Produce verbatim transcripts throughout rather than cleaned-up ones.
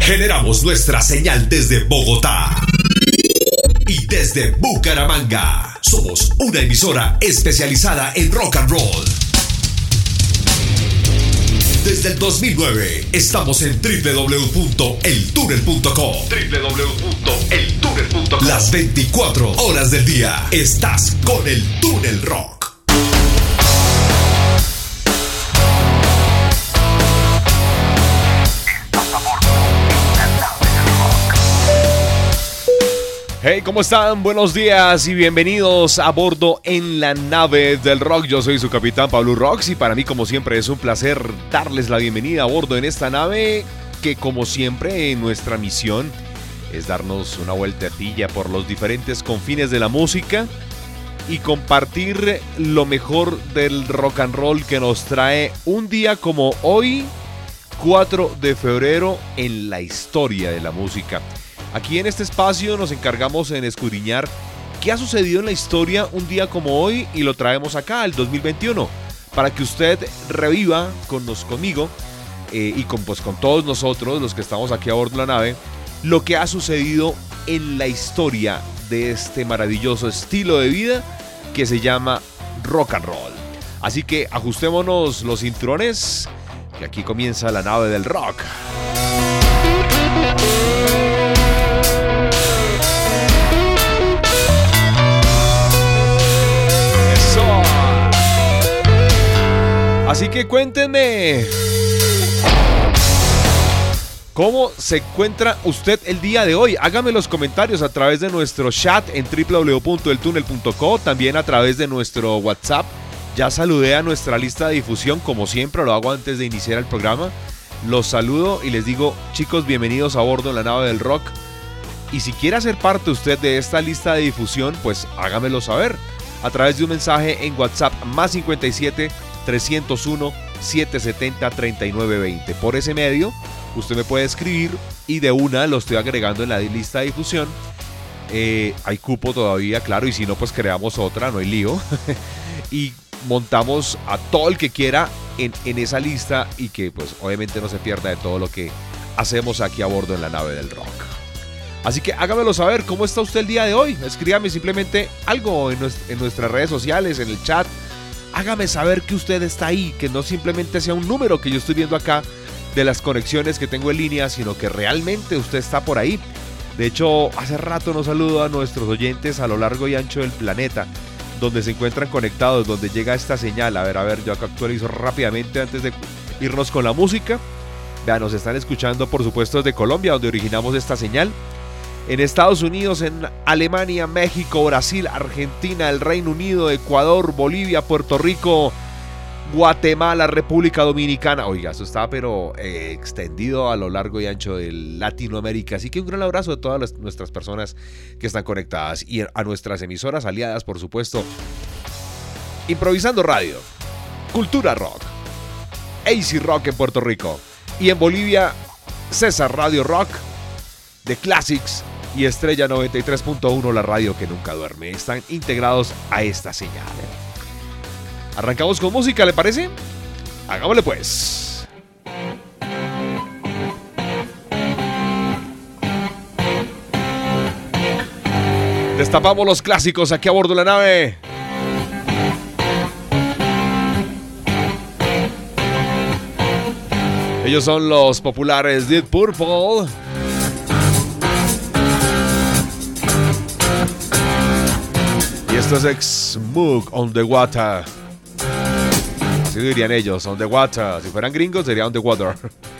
Generamos nuestra señal desde Bogotá y desde Bucaramanga. Somos una emisora especializada en rock and roll. Desde el dos mil nueve estamos en doble u doble u doble u punto el túnel punto com. doble u doble u doble u punto el túnel punto com. Las veinticuatro horas del día estás con el Túnel Rock. Hey, ¿cómo están? Buenos días y bienvenidos a bordo en la nave del rock. Yo soy su capitán Pablo Rox y para mí, como siempre, es un placer darles la bienvenida a bordo en esta nave que, como siempre, nuestra misión es darnos una vueltecilla por los diferentes confines de la música y compartir lo mejor del rock and roll que nos trae un día como hoy, cuatro de febrero, en la historia de la música. Aquí en este espacio nos encargamos en escudriñar qué ha sucedido en la historia un día como hoy y lo traemos acá, el dos mil veintiuno, para que usted reviva con nos, conmigo eh, y con, pues, con todos nosotros, los que estamos aquí a bordo de la nave, lo que ha sucedido en la historia de este maravilloso estilo de vida que se llama rock and roll. Así que ajustémonos los cinturones, que aquí comienza la nave del rock. Así que cuéntenme, ¿cómo se encuentra usted el día de hoy? Hágame los comentarios a través de nuestro chat en doble u doble u doble u punto el túnel punto com, también a través de nuestro WhatsApp. Ya saludé a nuestra lista de difusión, como siempre lo hago antes de iniciar el programa. Los saludo y les digo, chicos, bienvenidos a bordo en la nave del rock. Y si quiere hacer parte usted de esta lista de difusión, pues hágamelo saber a través de un mensaje en WhatsApp más cincuenta y siete, trescientos uno, setecientos setenta, treinta y nueve veinte. Por ese medio, usted me puede escribir y de una lo estoy agregando en la lista de difusión. Eh, hay cupo todavía, claro, y si no, pues creamos otra, no hay lío. Y montamos a todo el que quiera en, en esa lista y que, pues, obviamente no se pierda de todo lo que hacemos aquí a bordo en la nave del rock. Así que hágamelo saber, ¿cómo está usted el día de hoy? Escríbame simplemente algo en, nuestra, en nuestras redes sociales, en el chat. Hágame saber que usted está ahí, que no simplemente sea un número que yo estoy viendo acá de las conexiones que tengo en línea, sino que realmente usted está por ahí. De hecho, hace rato no saludo a nuestros oyentes a lo largo y ancho del planeta, donde se encuentran conectados, donde llega esta señal. A ver, a ver, yo acá actualizo rápidamente antes de irnos con la música. Vean, nos están escuchando, por supuesto, desde Colombia, donde originamos esta señal. En Estados Unidos, en Alemania, México, Brasil, Argentina, el Reino Unido, Ecuador, Bolivia, Puerto Rico, Guatemala, República Dominicana. Oiga, eso está pero eh, extendido a lo largo y ancho de Latinoamérica. Así que un gran abrazo a todas las, nuestras personas que están conectadas y a nuestras emisoras aliadas, por supuesto. Improvisando Radio, Cultura Rock, A C Rock en Puerto Rico y en Bolivia, César Radio Rock, The Classics y Estrella noventa y tres punto uno, la radio que nunca duerme. Están integrados a esta señal. Arrancamos con música, ¿le parece? Hagámosle pues. Destapamos los clásicos aquí a bordo de la nave. Ellos son los populares Deep Purple. Y esto es Ex-Smug on the Water. Así dirían ellos, on the water. Si fueran gringos sería on the water.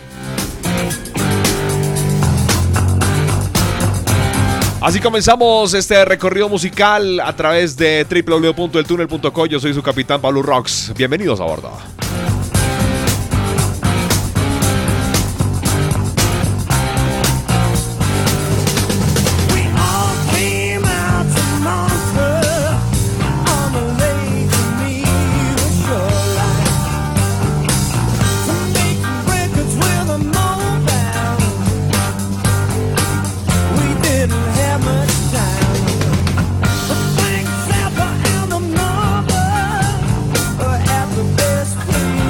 Así comenzamos este recorrido musical a través de doble u doble u doble u punto el túnel punto com. Yo soy su capitán Pablo Rox. Bienvenidos a bordo. Things happen in the number at the best way.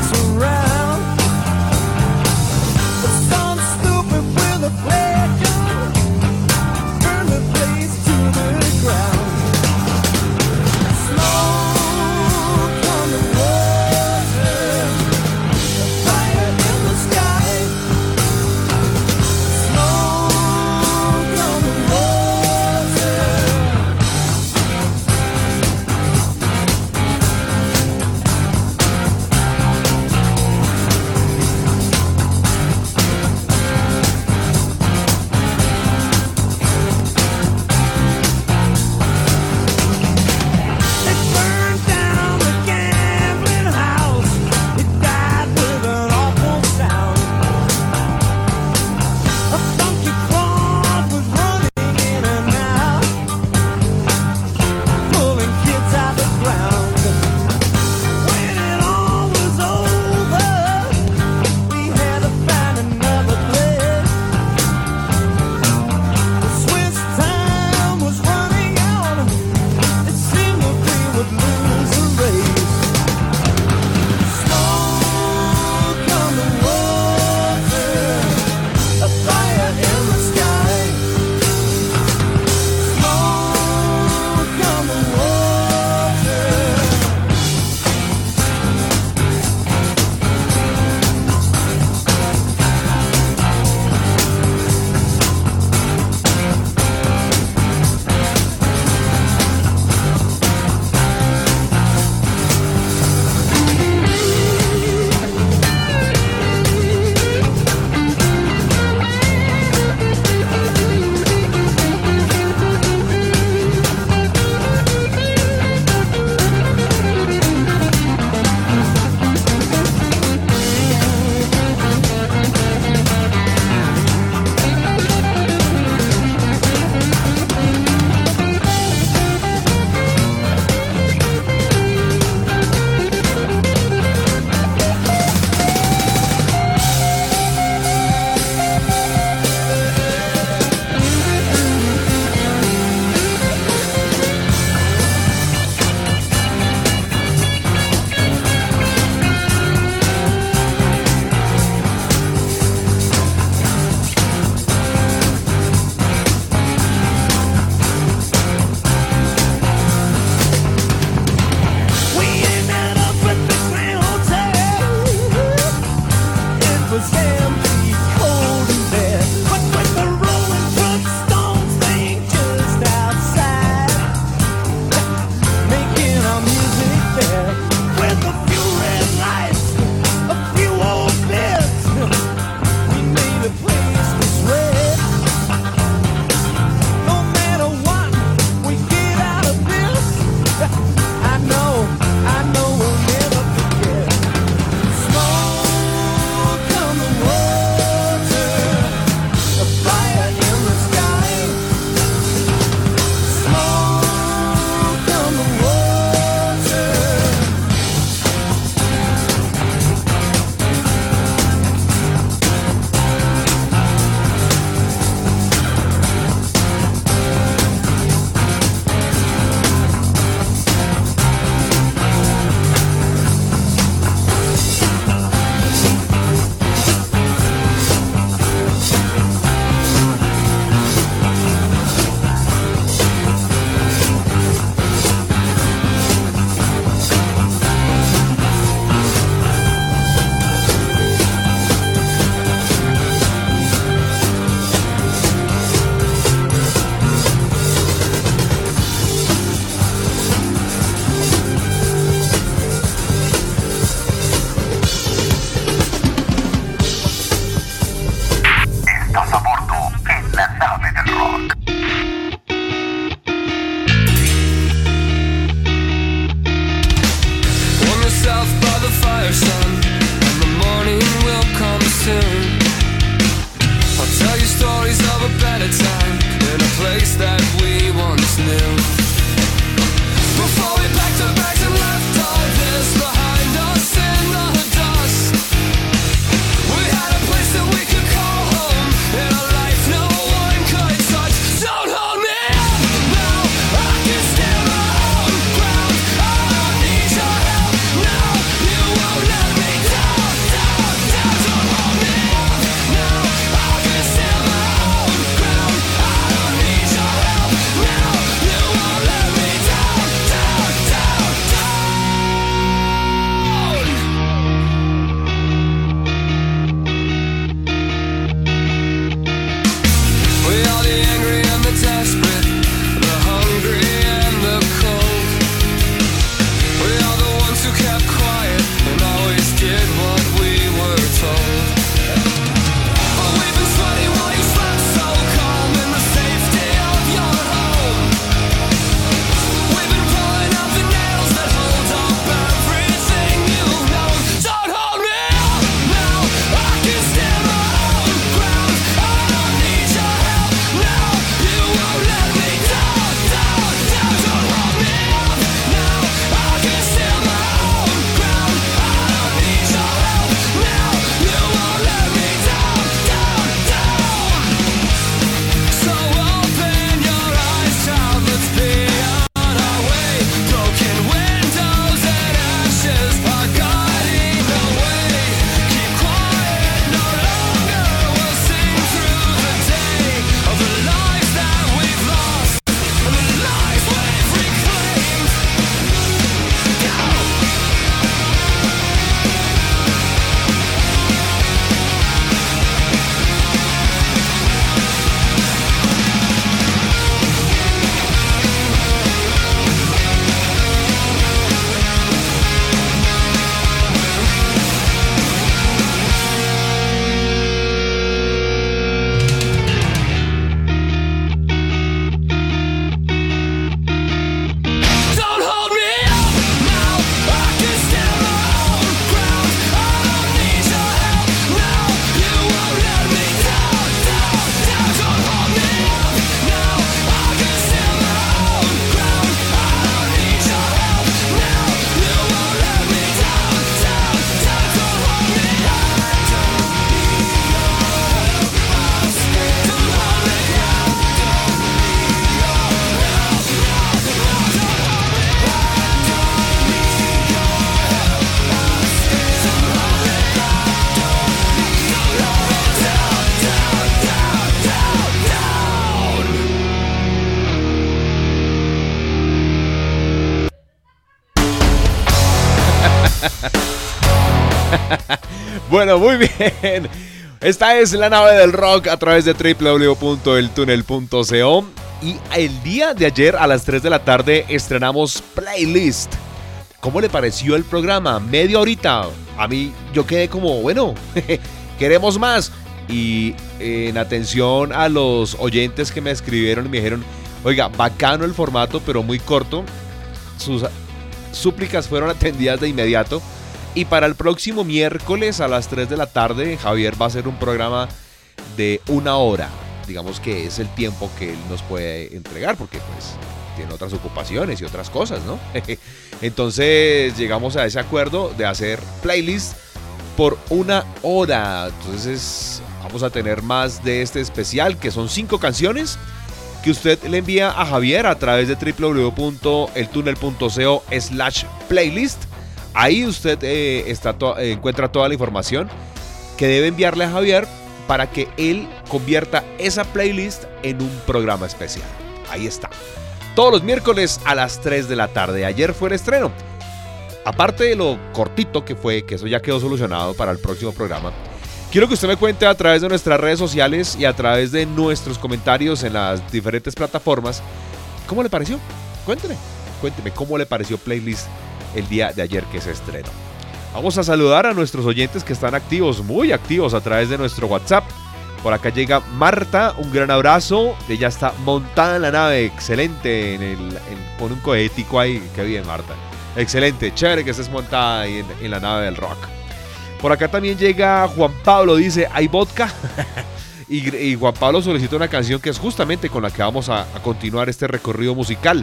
Bueno, muy bien. Esta es la nave del rock a través de doble u doble u doble u punto el túnel punto co. Y el día de ayer a las tres de la tarde estrenamos Playlist. ¿Cómo le pareció el programa? Media horita. A mí yo quedé como, bueno, queremos más. Y en atención a los oyentes que me escribieron y me dijeron, oiga, bacano el formato, pero muy corto. Sus súplicas fueron atendidas de inmediato. Y para el próximo miércoles a las tres de la tarde, Javier va a hacer un programa de una hora. Digamos que es el tiempo que él nos puede entregar, porque pues tiene otras ocupaciones y otras cosas, ¿no? Entonces llegamos a ese acuerdo de hacer Playlist por una hora. Entonces vamos a tener más de este especial, que son cinco canciones que usted le envía a Javier a través de doble u doble u doble u punto el túnel punto co slash playlist. Ahí usted eh, está to- eh, encuentra toda la información que debe enviarle a Javier para que él convierta esa playlist en un programa especial. Ahí está. Todos los miércoles a las tres de la tarde. Ayer fue el estreno. Aparte de lo cortito que fue, que eso ya quedó solucionado para el próximo programa, quiero que usted me cuente a través de nuestras redes sociales y a través de nuestros comentarios en las diferentes plataformas, ¿cómo le pareció? Cuénteme, cuénteme cómo le pareció Playlist el día de ayer que se estrenó. Vamos a saludar a nuestros oyentes que están activos, muy activos a través de nuestro WhatsApp. Por acá llega Marta, un gran abrazo. Ella está montada en la nave, excelente, en el, en, con un cohetico ahí. Qué bien, Marta. Excelente, chévere que estés montada ahí en, en la nave del rock. Por acá también llega Juan Pablo, dice, ¿hay vodka? y, y Juan Pablo solicita una canción que es justamente con la que vamos a, a continuar este recorrido musical.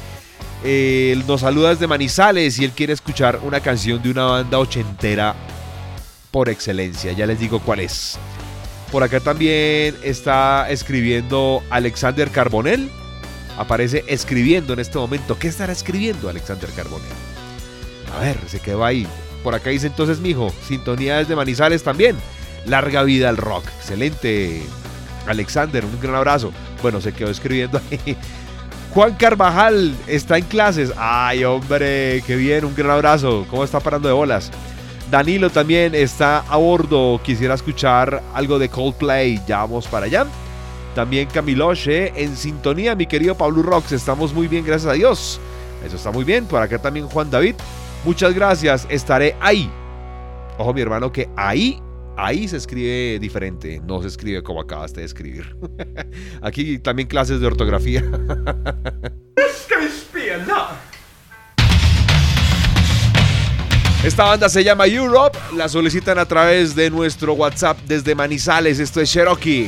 Él nos saluda desde Manizales y él quiere escuchar una canción de una banda ochentera por excelencia. Ya les digo cuál es. Por acá también está escribiendo Alexander Carbonell. Aparece escribiendo en este momento. ¿Qué estará escribiendo Alexander Carbonell? A ver, se quedó ahí. Por acá dice entonces, mijo, sintonía desde Manizales también. Larga vida al rock. Excelente, Alexander, un gran abrazo. Bueno, se quedó escribiendo ahí. Juan Carvajal está en clases. Ay, hombre, qué bien, un gran abrazo. ¿Cómo está parando de bolas? Danilo también está a bordo. Quisiera escuchar algo de Coldplay. Ya vamos para allá. También Camiloche en sintonía, mi querido Pablo Rocks. Estamos muy bien, gracias a Dios. Eso está muy bien. Por acá también Juan David. Muchas gracias. Estaré ahí. Ojo, mi hermano, que ahí... Ahí se escribe diferente, no se escribe como acabaste de escribir. Aquí también clases de ortografía. Esta banda se llama Europe, la solicitan a través de nuestro WhatsApp desde Manizales. Esto es Cherokee.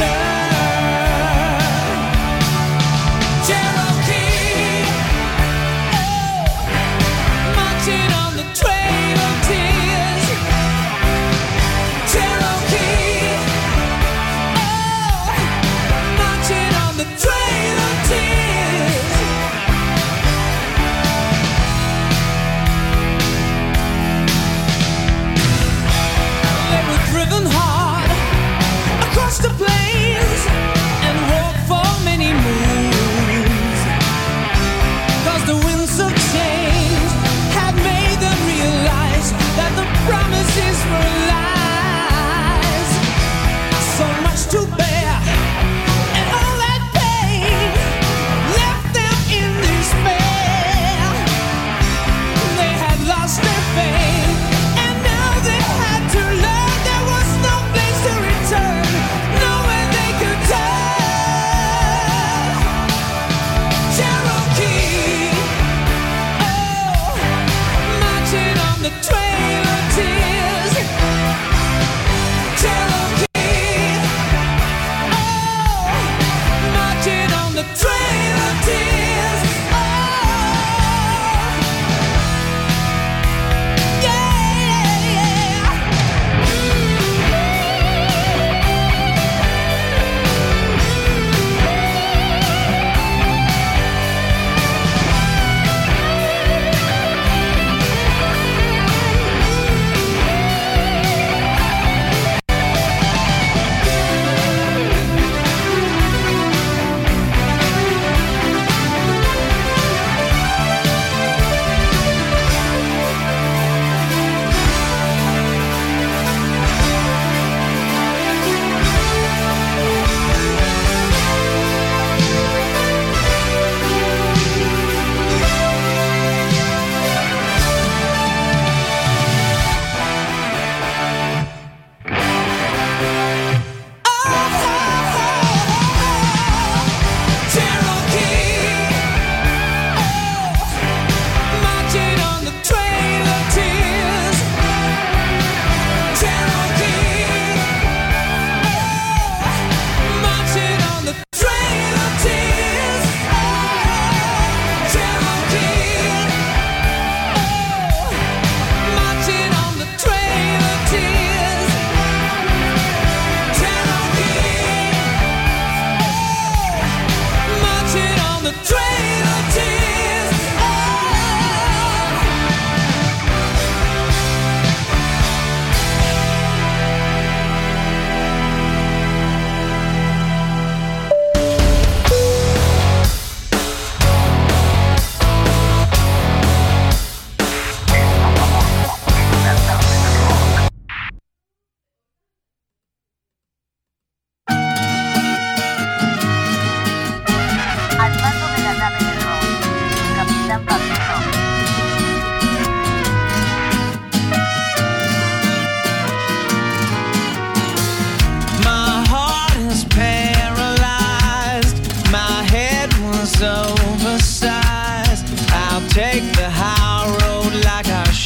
Cherokee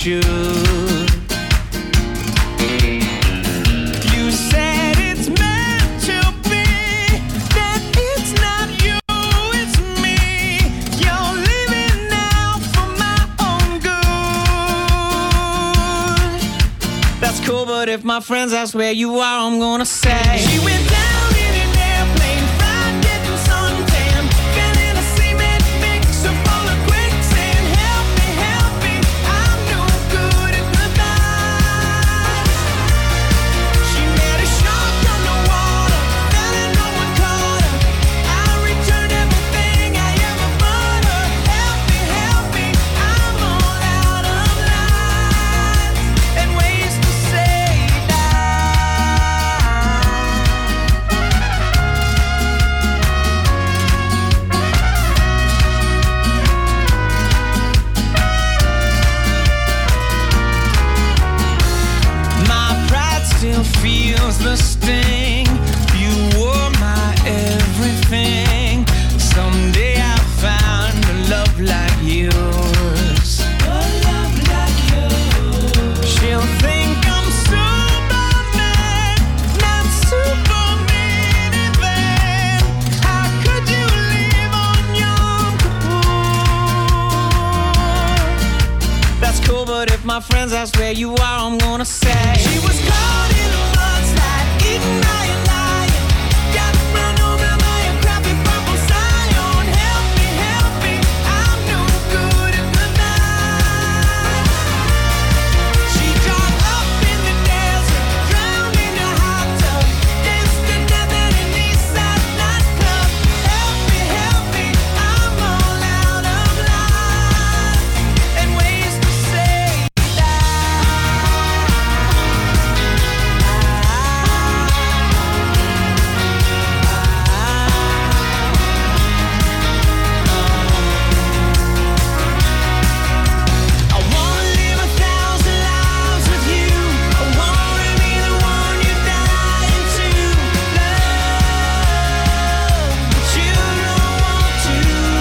should. You said it's meant to be, that it's not you, it's me. You're living now for my own good. That's cool, but if my friends ask where you are, I'm gonna say she went down in an airplane, fried, getting suntan, fell in a cement mixer full of quicksand. Help me, help me, I'm no good at goodbye. She met a shark underwater, fell and no one caught her. I returned everything I ever bought her. Help me, help me, I'm all out of lines and ways to say my pride still feels the sting. You were my everything. Someday I'll find a love like yours. A love like yours. She'll think I'm Superman, not Superman even. How could you live on Yom Kippur? That's cool, but if my friends ask where you are, I'm gonna say she was caught in a mudslide, eaten by a lion, got run over by a crappy purple Scion. Help me, help me, I'm no good at goodbye. She dropped up in the desert, drowned in a hot tub, danced to death at an Eastside nightclub. Help me, help me, I'm all out of lines and ways to say I wanna live a thousand lives with you. I wanna be the one you're dying to love, but you don't want to.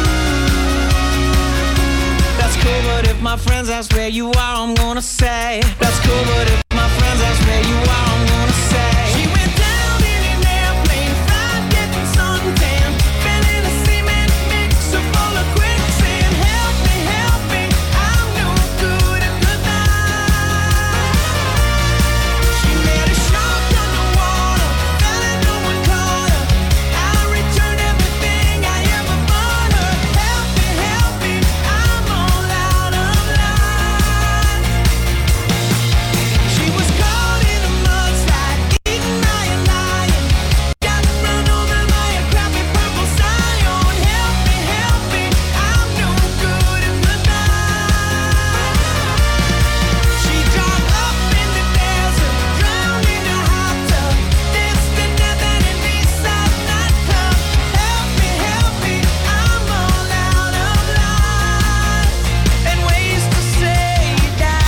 That's cool, but if my friends ask where you are, I'm gonna say that's cool, but if my friends ask where you are, I'm gonna say she went down in an airplane, fried, getting suntan, fell in a cement mixer full of quicksand. Help me, help me, I'm no good at goodbye. She met a shark underwater, fell and no one caught her. I returned everything I ever bought her. Help me, help me, I'm all out of lines. She was caught in a mudslide, eaten by a lion, got run over by a crappy purple Scion. Help me, help me, I'm no good at goodbye. She dropped up in the desert, drowned in a hot tub, danced to death at an Eastside nightclub. Help me, help me, I'm all out of lines and ways to say that.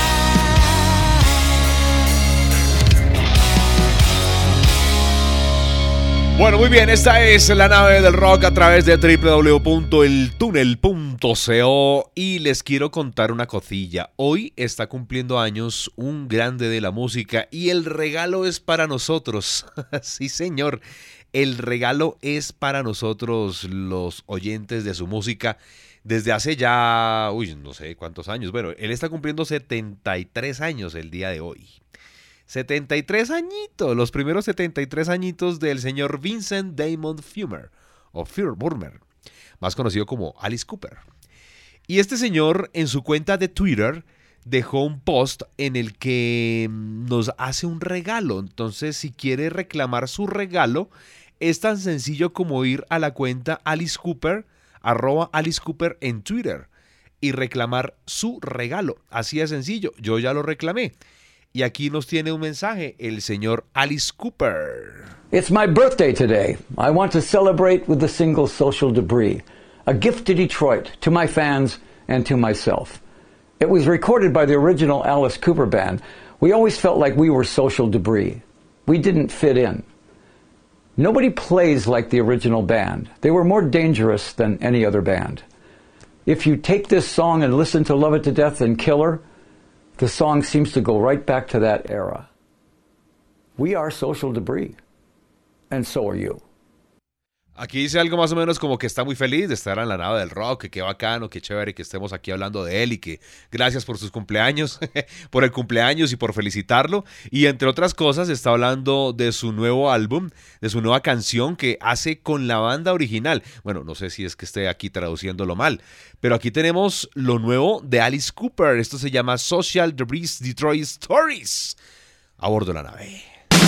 Bueno, muy bien, esta es la nave del rock a través de doble u doble u doble u punto el túnel punto co y les quiero contar una cosilla. Hoy está cumpliendo años un grande de la música y el regalo es para nosotros. Sí, señor, el regalo es para nosotros los oyentes de su música desde hace ya, uy, no sé cuántos años. Bueno, él está cumpliendo setenta y tres años el día de hoy. setenta y tres añitos, los primeros setenta y tres añitos del señor Vincent Damon Fumer, o Burmer, más conocido como Alice Cooper. Y este señor en su cuenta de Twitter dejó un post en el que nos hace un regalo. Entonces, si quiere reclamar su regalo, es tan sencillo como ir a la cuenta Alice Cooper, arroba Alice Cooper en Twitter, y reclamar su regalo. Así de sencillo, yo ya lo reclamé. Y aquí nos tiene un mensaje el señor Alice Cooper. It's my birthday today. I want to celebrate with the single Social Debris, a gift to Detroit, to my fans, and to myself. It was recorded by the original Alice Cooper band. We always felt like we were Social Debris. We didn't fit in. Nobody plays like the original band. They were more dangerous than any other band. If you take this song and listen to Love It to Death and Killer, The song seems to go right back to that era. We are social debris, and so are you. Aquí dice algo más o menos como que está muy feliz de estar en la nave del rock, que qué bacano, qué chévere que estemos aquí hablando de él y que gracias por sus cumpleaños, por el cumpleaños y por felicitarlo. Y entre otras cosas está hablando de su nuevo álbum, de su nueva canción que hace con la banda original. Bueno, no sé si es que esté aquí traduciéndolo mal, pero aquí tenemos lo nuevo de Alice Cooper. Esto se llama Social Debris Detroit Stories. A bordo de la nave.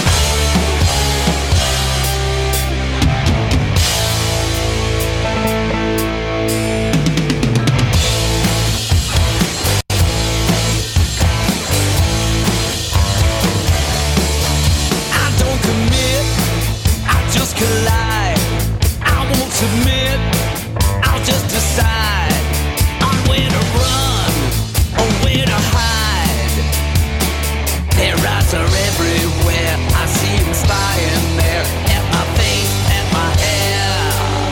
Collide. I won't submit. I'll just decide on where to run or where to hide. Their eyes are everywhere. I see them spying there at my face, at my hair.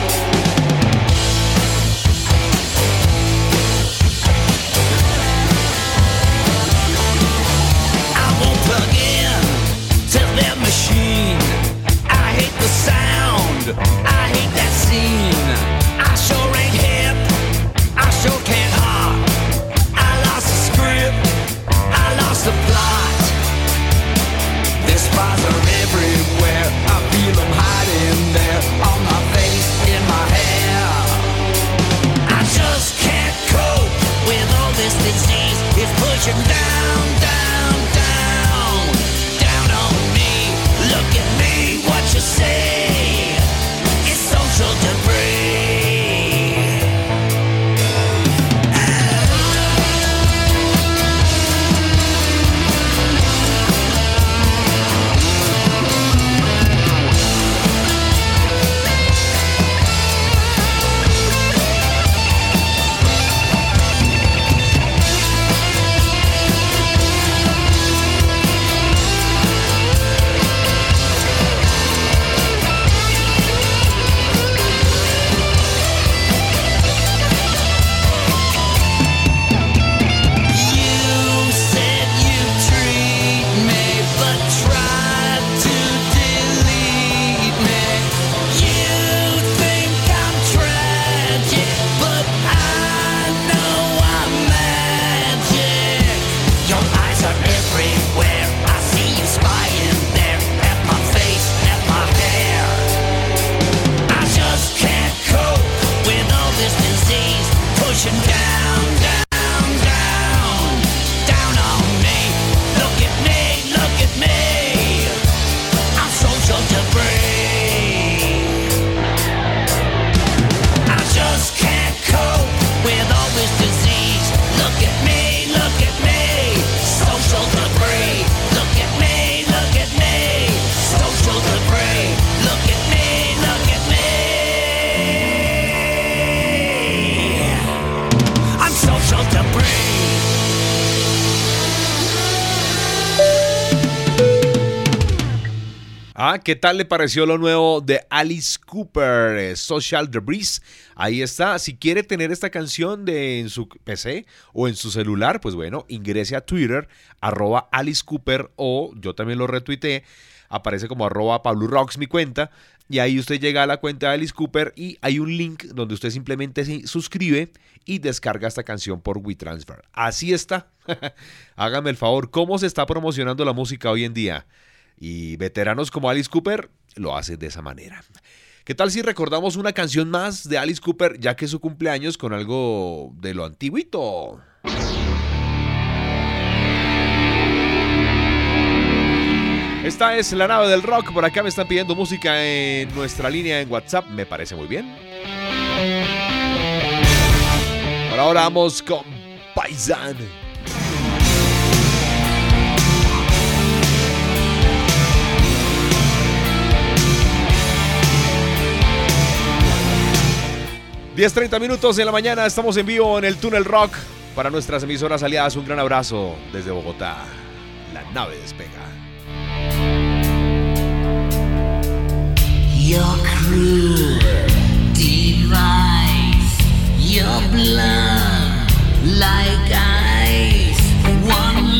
I won't plug in to their machine. I hate the sound, I hate that scene. I sure ain't hip, I sure can't hop. I lost the script, I lost the plot. Their spies are everywhere, I feel them hiding there. On my face, in my hair. I just can't cope with all this disease. It's pushing down, down, down, down on me. Look at me, what you say? It's social debris. Ah, ¿qué tal le pareció lo nuevo de Alice Cooper, eh, Social Debris? Ahí está. Si quiere tener esta canción de, en su P C o en su celular, pues bueno, ingrese a Twitter, arroba Alice Cooper, o yo también lo retuiteé, aparece como arroba Pablo Rocks mi cuenta, y ahí usted llega a la cuenta de Alice Cooper y hay un link donde usted simplemente se suscribe y descarga esta canción por WeTransfer. Así está. Hágame el favor, ¿cómo se está promocionando la música hoy en día? Y veteranos como Alice Cooper lo hacen de esa manera. ¿Qué tal si recordamos una canción más de Alice Cooper, ya que es su cumpleaños, con algo de lo antiguito? Esta es la nave del rock. Por acá me están pidiendo música en nuestra línea en WhatsApp. Me parece muy bien. Por ahora vamos con Paisan. diez treinta minutos de la mañana, estamos en vivo en el Túnel Rock. Para nuestras emisoras aliadas, un gran abrazo desde Bogotá. La nave despega. Your cruel device, your blood like ice, one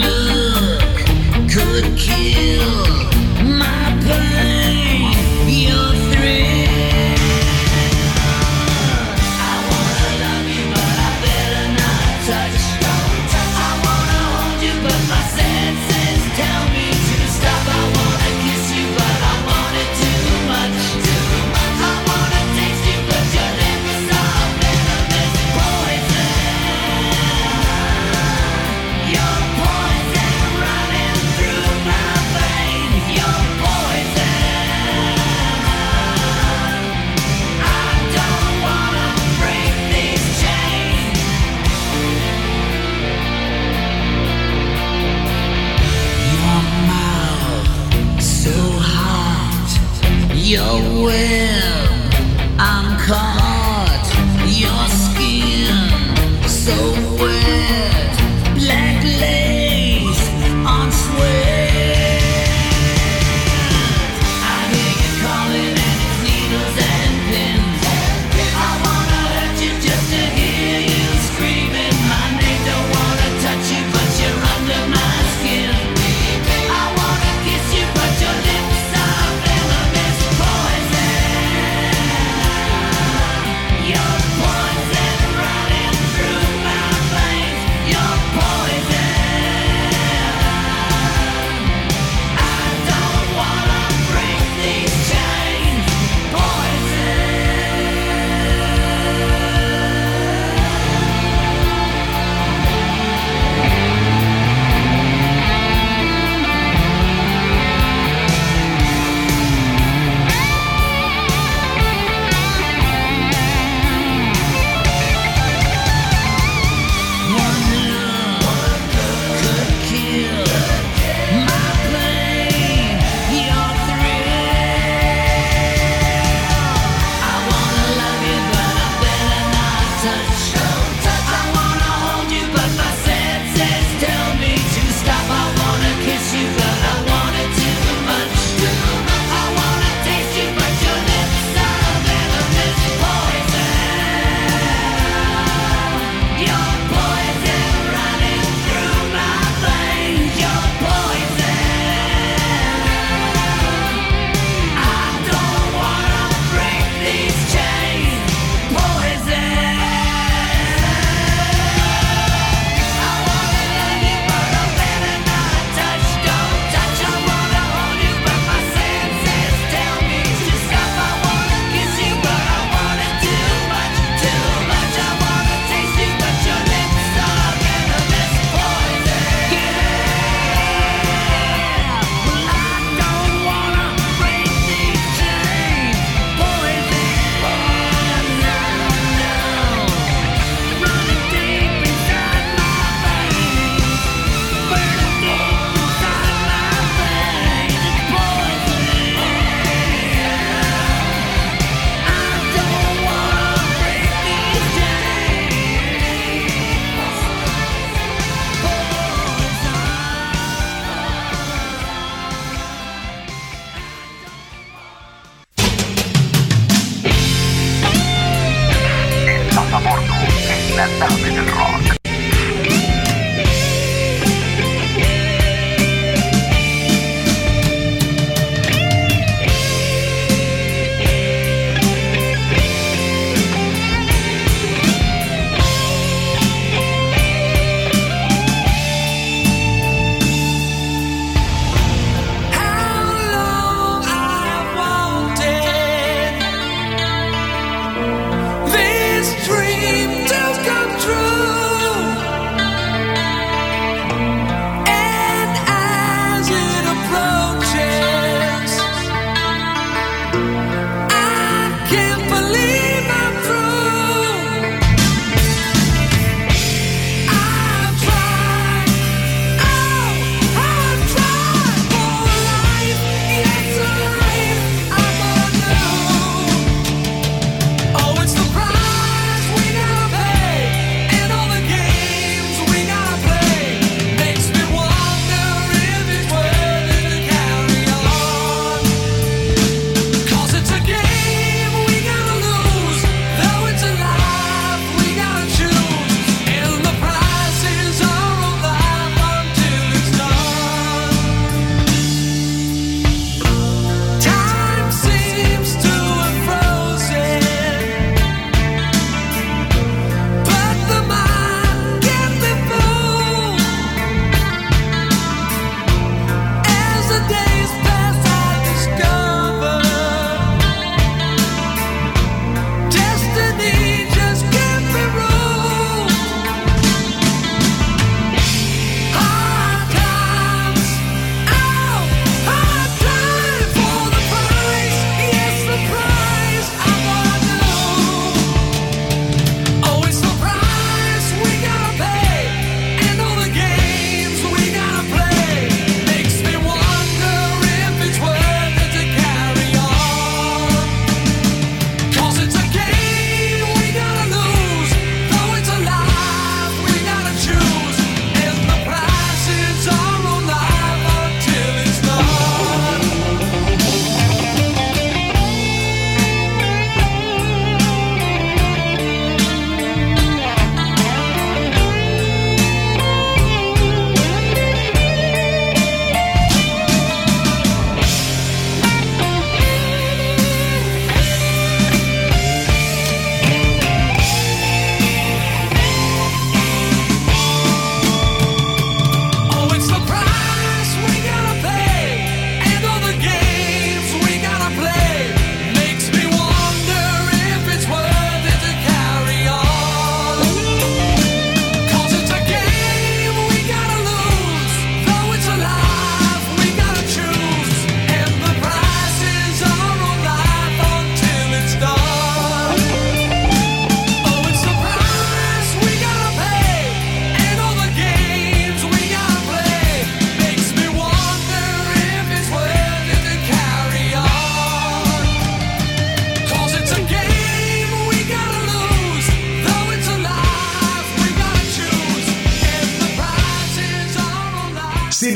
This dream to come true.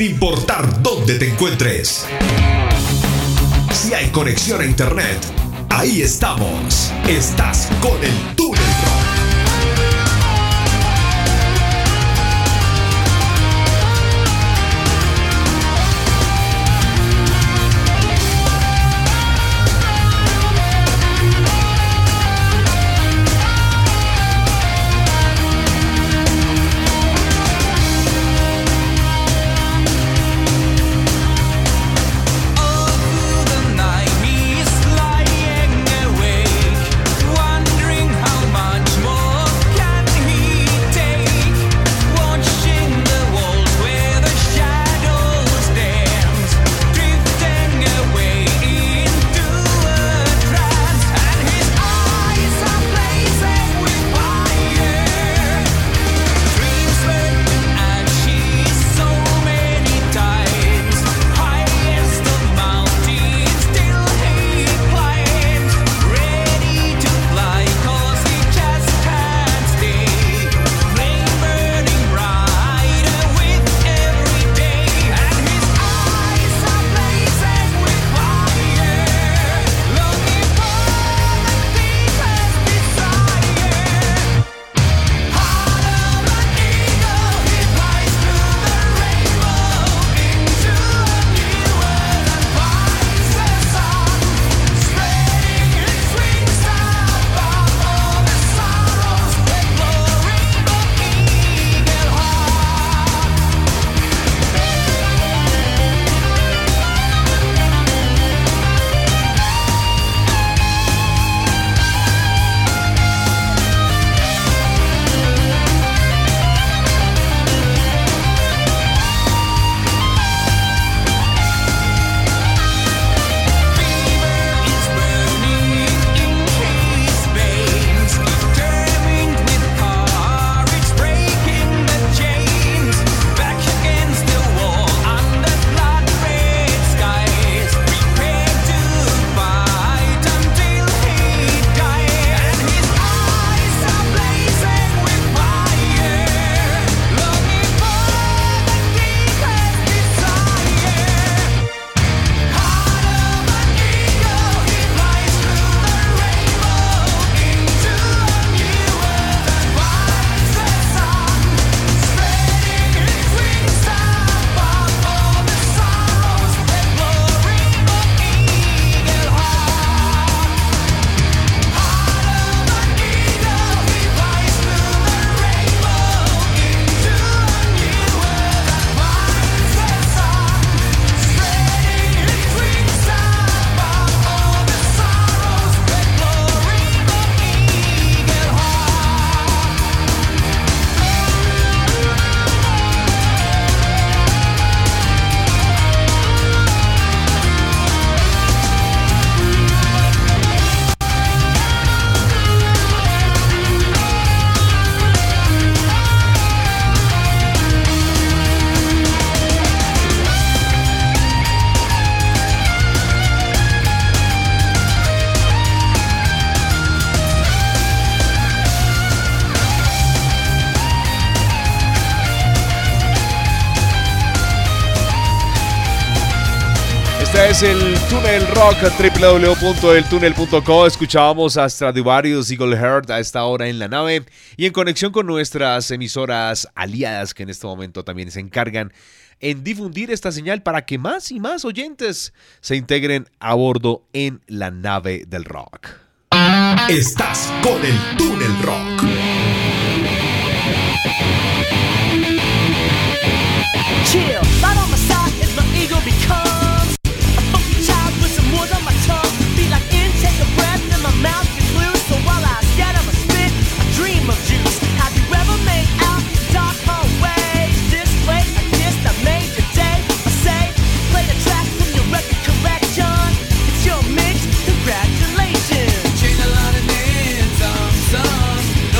sin importar dónde te encuentres. Si hay conexión a internet, ahí estamos. Estás con el Túnel Rock. Wondering how much more Este es el Túnel Rock, doble u doble u doble u punto el túnel punto co. Escuchábamos a Stradivarius Eagle Heart a esta hora en la nave y en conexión con nuestras emisoras aliadas que en este momento también se encargan en difundir esta señal para que más y más oyentes se integren a bordo en la nave del rock. Estás con el Túnel Rock. Chill, right on my side is my ego becomes a funky child with some wood on my tongue. Be like in, take a breath, and my mouth gets loose. So while I scatter my spit, I dream of juice. Have you ever made out in dark hallways? This place, I guess I made your day. I say, play the track from your record collection. It's your mix, congratulations. Change a lot of names, um, some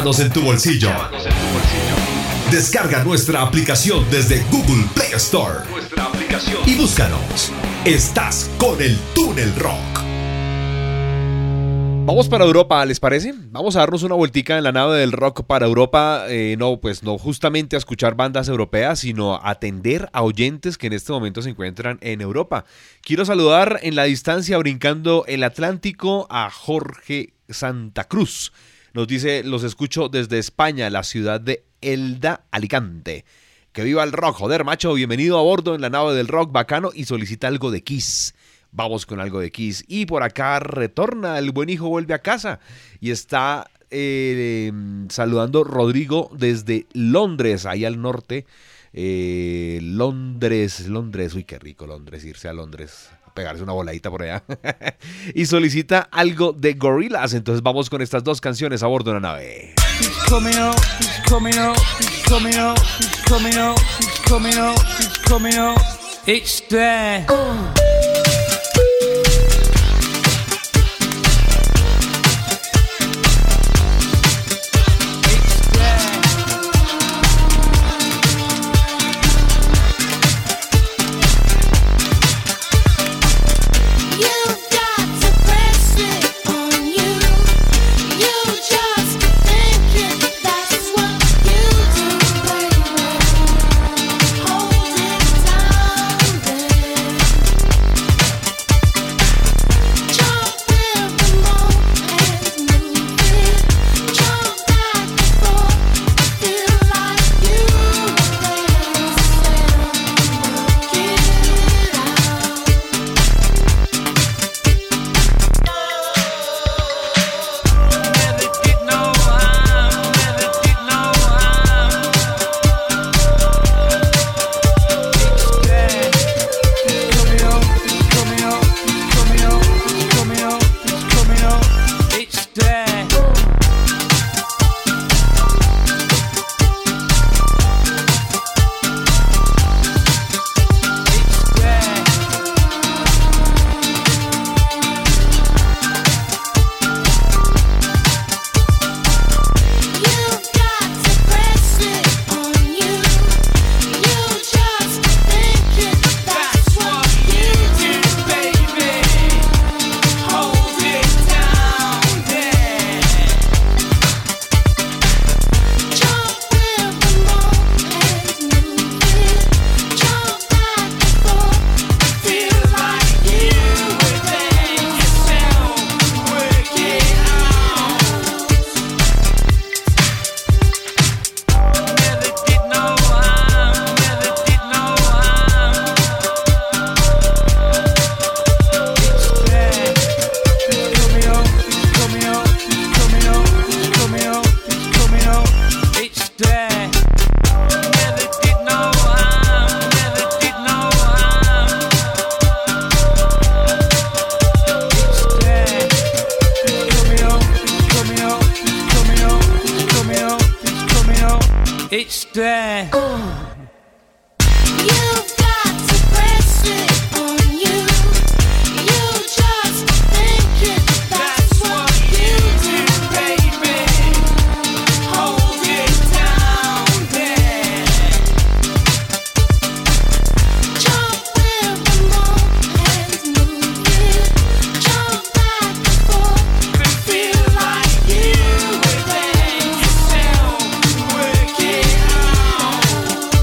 Llévanos en tu bolsillo. Descarga nuestra aplicación desde Google Play Store. Nuestra aplicación. Y búscanos. Estás con el Túnel Rock. Vamos para Europa, ¿les parece? Vamos a darnos una vueltica en la nave del rock para Europa. Eh, no, pues no justamente a escuchar bandas europeas, sino a atender a oyentes que en este momento se encuentran en Europa. Quiero saludar en la distancia, brincando el Atlántico, a Jorge Santa Cruz. Nos dice, los escucho desde España, la ciudad de Elda, Alicante. Que viva el rock, joder, macho, bienvenido a bordo en la nave del rock, bacano, y solicita algo de Kiss. Vamos con algo de Kiss. Y por acá retorna, el buen hijo vuelve a casa y está eh, saludando Rodrigo desde Londres, ahí al norte. Eh, Londres, Londres, uy, qué rico Londres, irse a Londres, a pegarse una voladita por allá. Y solicita algo de Gorillaz. Entonces vamos con estas dos canciones a bordo de la nave. He's coming up, he's coming up, he's coming up, he's coming up, he's coming up, he's coming up. It's there. It's there. You've got to press it on you. You just think it, that's what you do, baby. Hold it down there. Jump with the moment, move it. Jump back and forth, feel like you were there yourself. Work it out.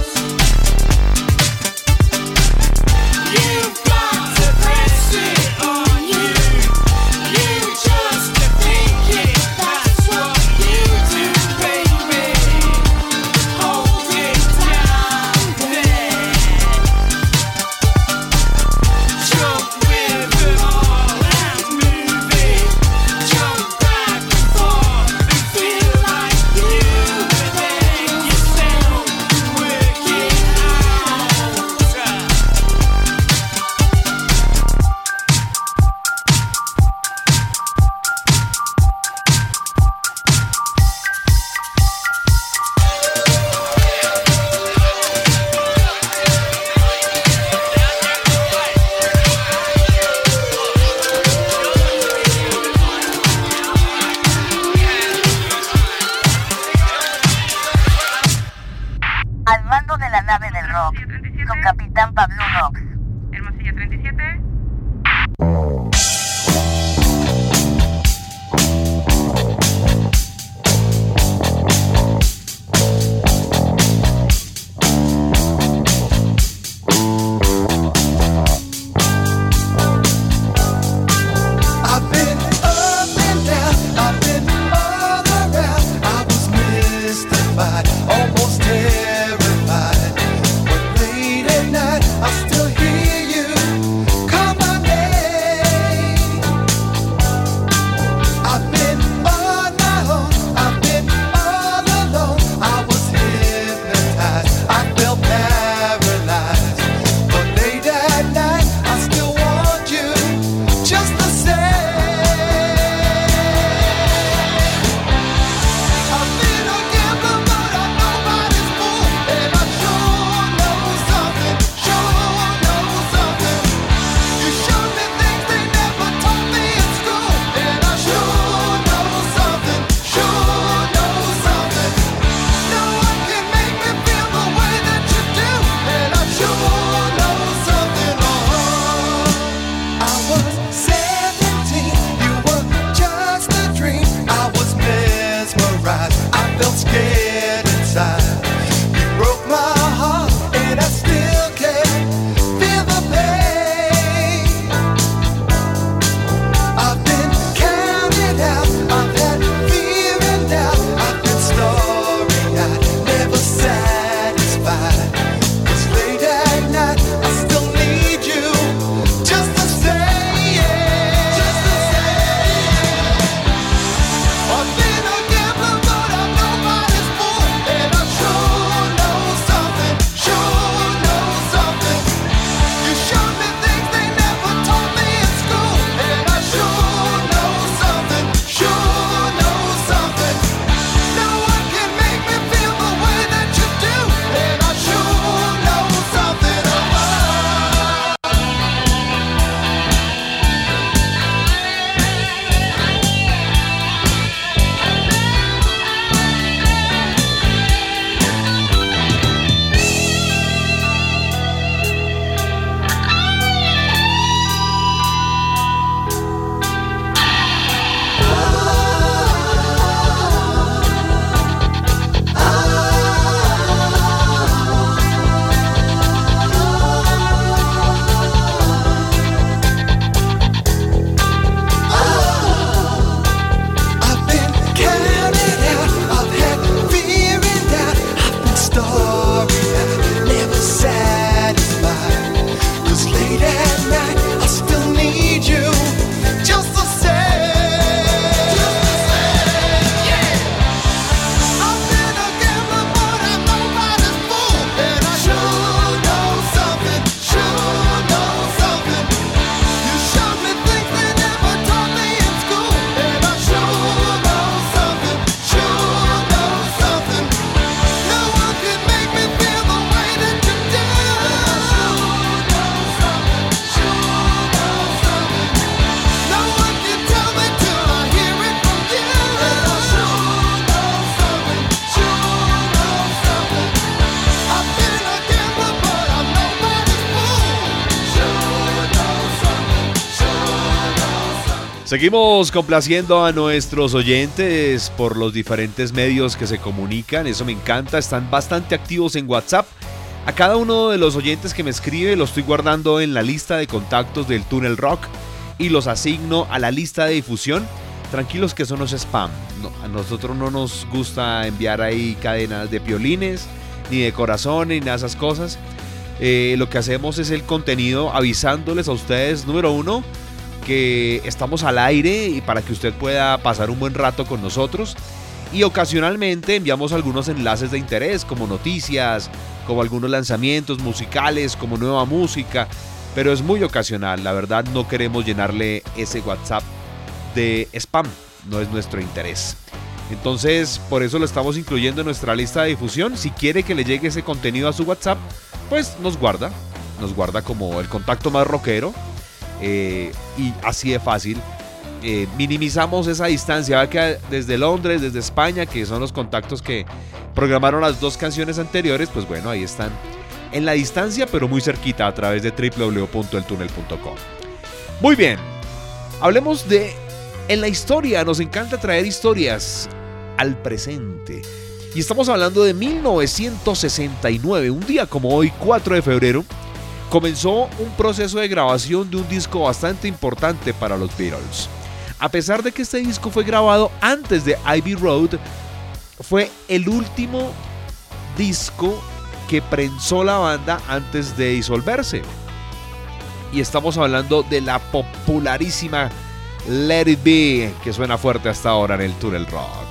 Seguimos complaciendo a nuestros oyentes por los diferentes medios que se comunican, eso me encanta, están bastante activos en WhatsApp. A cada uno de los oyentes que me escribe lo estoy guardando en la lista de contactos del Túnel Rock y los asigno a la lista de difusión. Tranquilos que eso no es spam, no, a nosotros no nos gusta enviar ahí cadenas de piolines, ni de corazones, ni nada de esas cosas. Eh, lo que hacemos es el contenido avisándoles a ustedes, número uno, que estamos al aire y para que usted pueda pasar un buen rato con nosotros. Y ocasionalmente enviamos algunos enlaces de interés, como noticias, como algunos lanzamientos musicales, como nueva música, pero es muy ocasional, la verdad no queremos llenarle ese WhatsApp de spam, no es nuestro interés. Entonces, por eso lo estamos incluyendo en nuestra lista de difusión. Si quiere que le llegue ese contenido a su WhatsApp, pues nos guarda, nos guarda como el contacto más rockero, eh, y así de fácil. Eh, minimizamos esa distancia, va que desde Londres, desde España, que son los contactos que programaron las dos canciones anteriores, pues bueno, ahí están en la distancia, pero muy cerquita a través de doble u doble u doble u punto el túnel punto com. Muy bien, hablemos de en la historia, nos encanta traer historias al presente. Y estamos hablando de mil novecientos sesenta y nueve, un día como hoy, cuatro de febrero, comenzó un proceso de grabación de un disco bastante importante para los Beatles. A pesar de que este disco fue grabado antes de Abbey Road, fue el último disco que prensó la banda antes de disolverse. Y estamos hablando de la popularísima Let It Be, que suena fuerte hasta ahora en el Túnel Rock.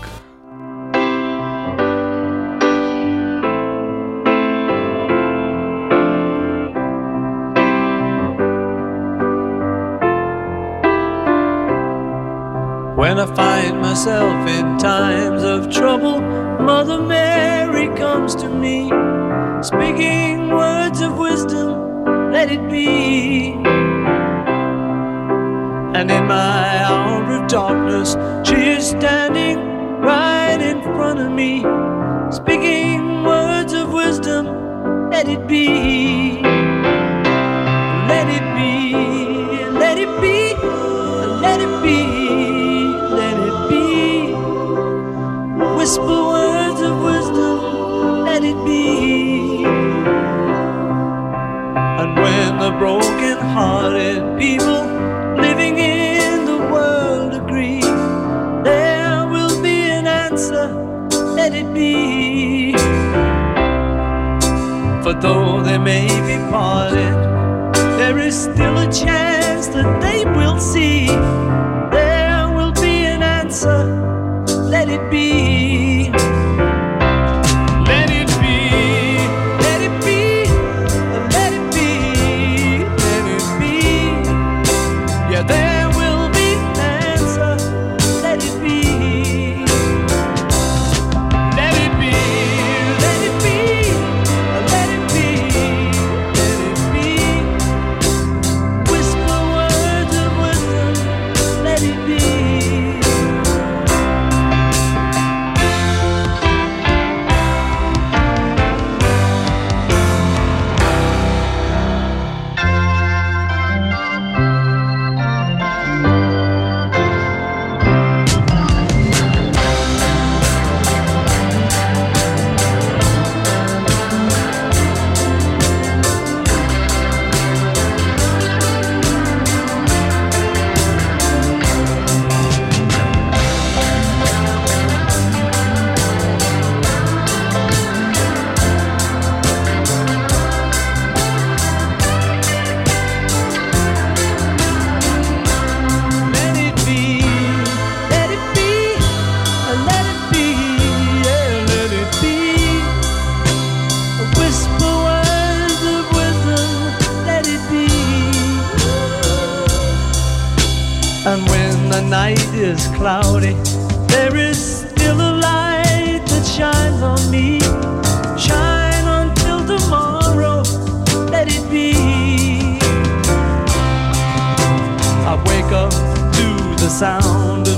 When I find myself in times of trouble, Mother Mary comes to me, speaking words of wisdom, let it be. And in my hour of darkness, she is standing right in front of me, speaking words of wisdom, let it be. Let it be, let it be, let it be. Whisper words of wisdom, let it be. And when the broken-hearted people living in the world agree, there will be an answer, let it be. For though they may be parted, there is still a chance that they will see. There will be an answer, let it be. Let it be, let it be, let it be, let it be. Yeah, there will be an answer, let it be. Let it be, let it be, let it be, let it be. Whisper words of wisdom, let it be. Is cloudy, there is still a light that shines on me. Shine until tomorrow, let it be. I wake up to the sound